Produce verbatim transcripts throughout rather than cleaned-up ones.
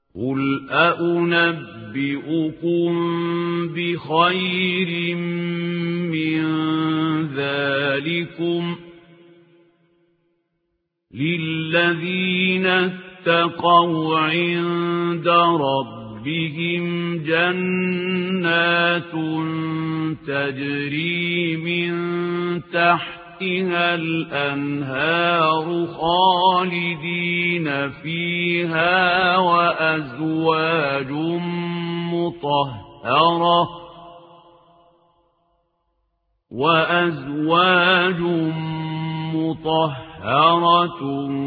قل أأنبئكم بخير من ذلكم للذين اتقوا عند ربهم جنات تجري من تحتها الأنهار خالدين فيها وأزواج مطهرة وأزواج مطهرة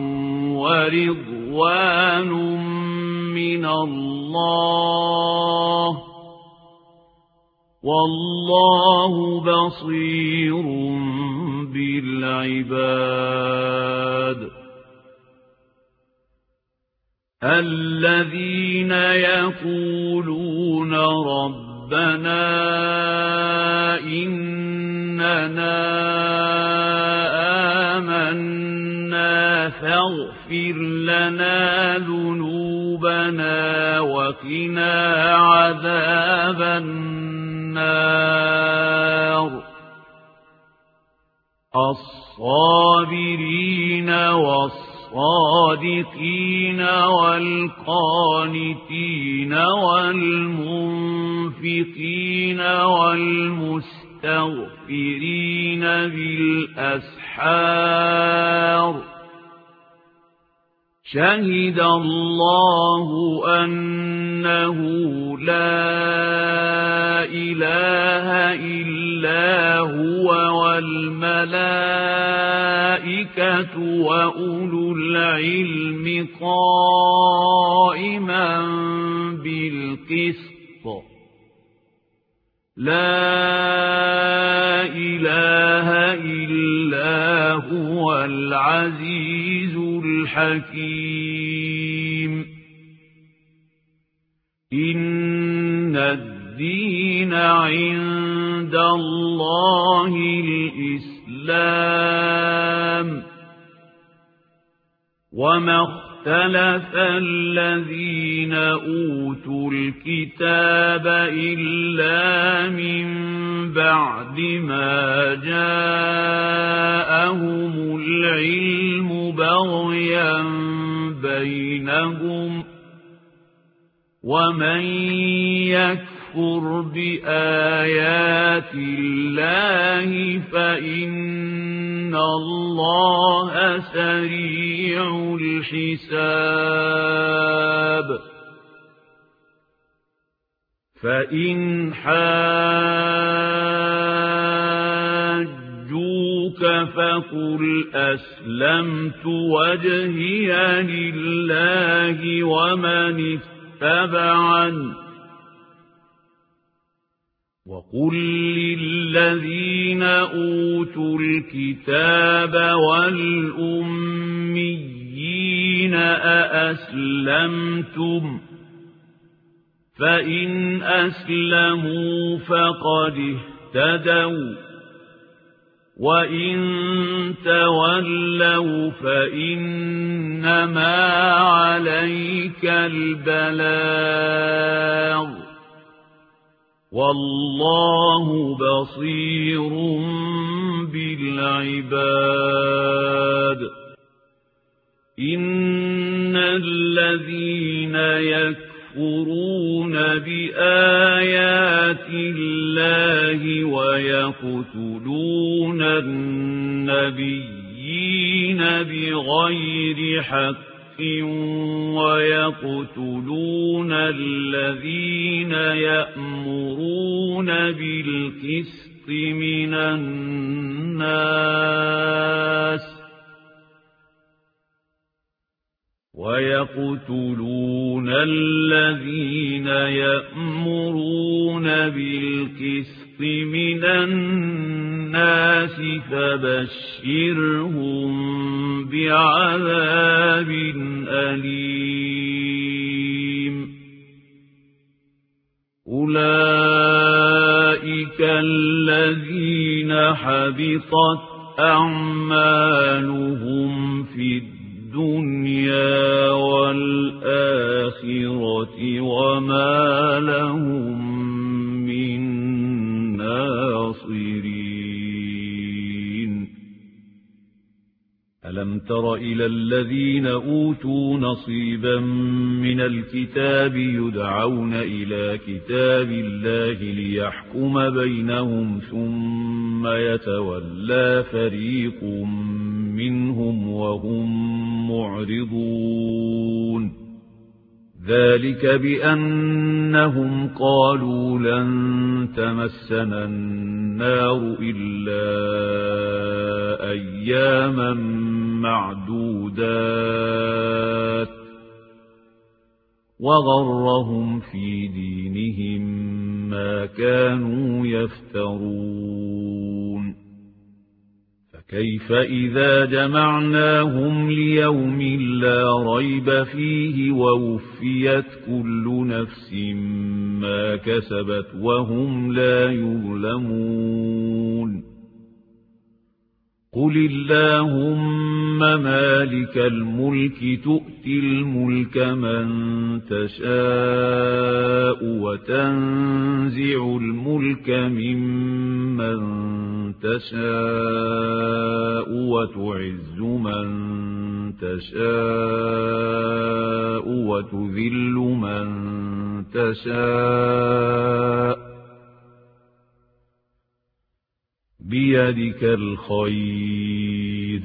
ورضوان من الله والله بصير بالعباد الذين يقولون ربنا إننا آمنا فاغفر لنا ذنوبنا وقنا عذاب النار الصابرين والصادقين والقانتين والمنفقين والمستغفرين بالأسحار شهد الله أنه لا إله إلا هو والملائكة وأولو العلم قائما بالقسط لا إله إلا هو العزيز الحكيم إن الدين عند الله الإسلام وما اختلف الذين أوتوا الكتاب إلا من بعد ما جاءهم العلم بغيا بينهم ومن يكفر بآيات الله فإن الله سريع الحساب فإن حاجوك فقل أسلمت وجهي لله ومن اتبعني وقل للذين أوتوا الكتاب والأميين أأسلمتم فإن أسلموا فقد اهتدوا وإن تولوا فإنما عليك البلاغ والله بصير بالعباد إن الذين يكفرون بآيات الله ويقتلون النبيين بغير حق ويقتلون الذين يأمرون بالقسط من الناس ويقتلون الذين يأمرون بالقسط من الناس فبشرهم بعذاب أليم أولئك الذين حبطت أعمالهم في الدنيا والآخرة الآخرة وما لهم من ناصرين. ألم تر إلى الذين أوتوا نصيبا من الكتاب يدعون إلى كتاب الله ليحكم بينهم ثم يتولى فريق منهم وهم معرضون. ذلك بأنهم قالوا لن تمسنا النار إلا أياما معدودات وغرهم في دينهم ما كانوا يفترون. فكيف إذا جمعناهم ليوم لا ريب فيه ووفيت كل نفس ما كسبت وهم لا يظلمون. قل اللهم مالك الملك تؤتي الملك من تشاء وتنزع الملك ممن تشاء وتعز من تشاء وتذل من تشاء بيدك الخير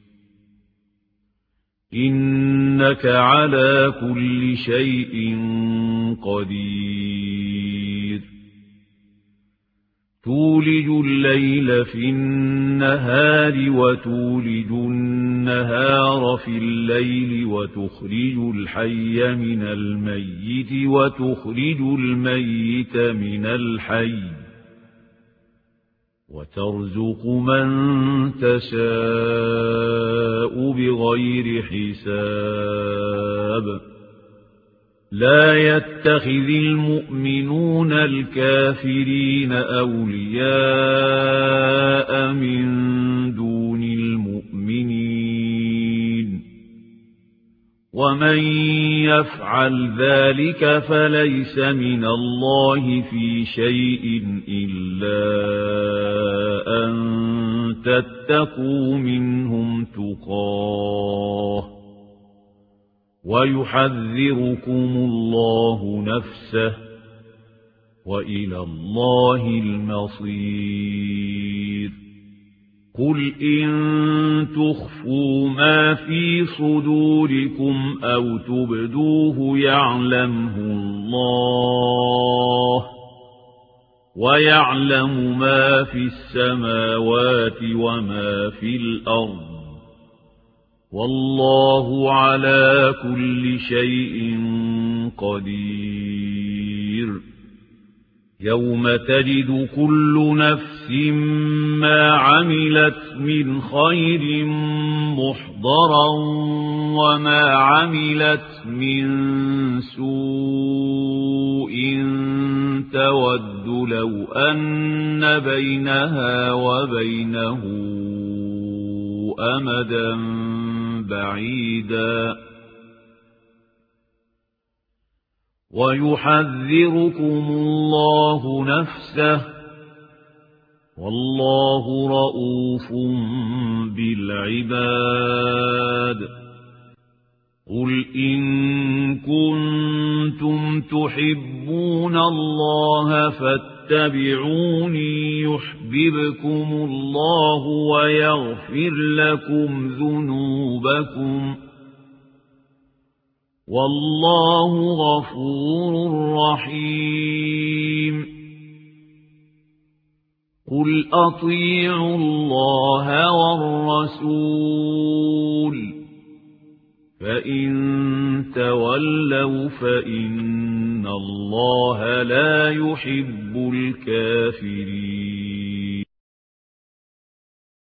إنك على كل شيء قدير. تولج الليل في النهار وتولج النهار في الليل وتخرج الحي من الميت وتخرج الميت من الحي وترزق من تشاء بغير حساب. لا يتخذ المؤمنون الكافرين أولياء من دون المؤمنين ومن يفعل ذلك فليس من الله في شيء إلا أن تتقوا منهم تقاه ويحذركم الله نفسه وإلى الله المصير. قل إن تخفوا ما في صدوركم أو تبدوه يعلمه الله ويعلم ما في السماوات وما في الأرض والله على كل شيء قدير. يوم تجد كل نفس ما عملت من خير محضرا وما عملت من سوء تود لو أن بينها وبينه أمدا بعيدا ويحذركم الله نفسه والله رؤوف بالعباد. قل إن كنتم تحبون الله فاتبعوني يحببكم الله ويغفر لكم ذنوبكم والله غفور رحيم. قل أطيعوا الله والرسول فإن تولوا فإن الله لا يحب الكافرين.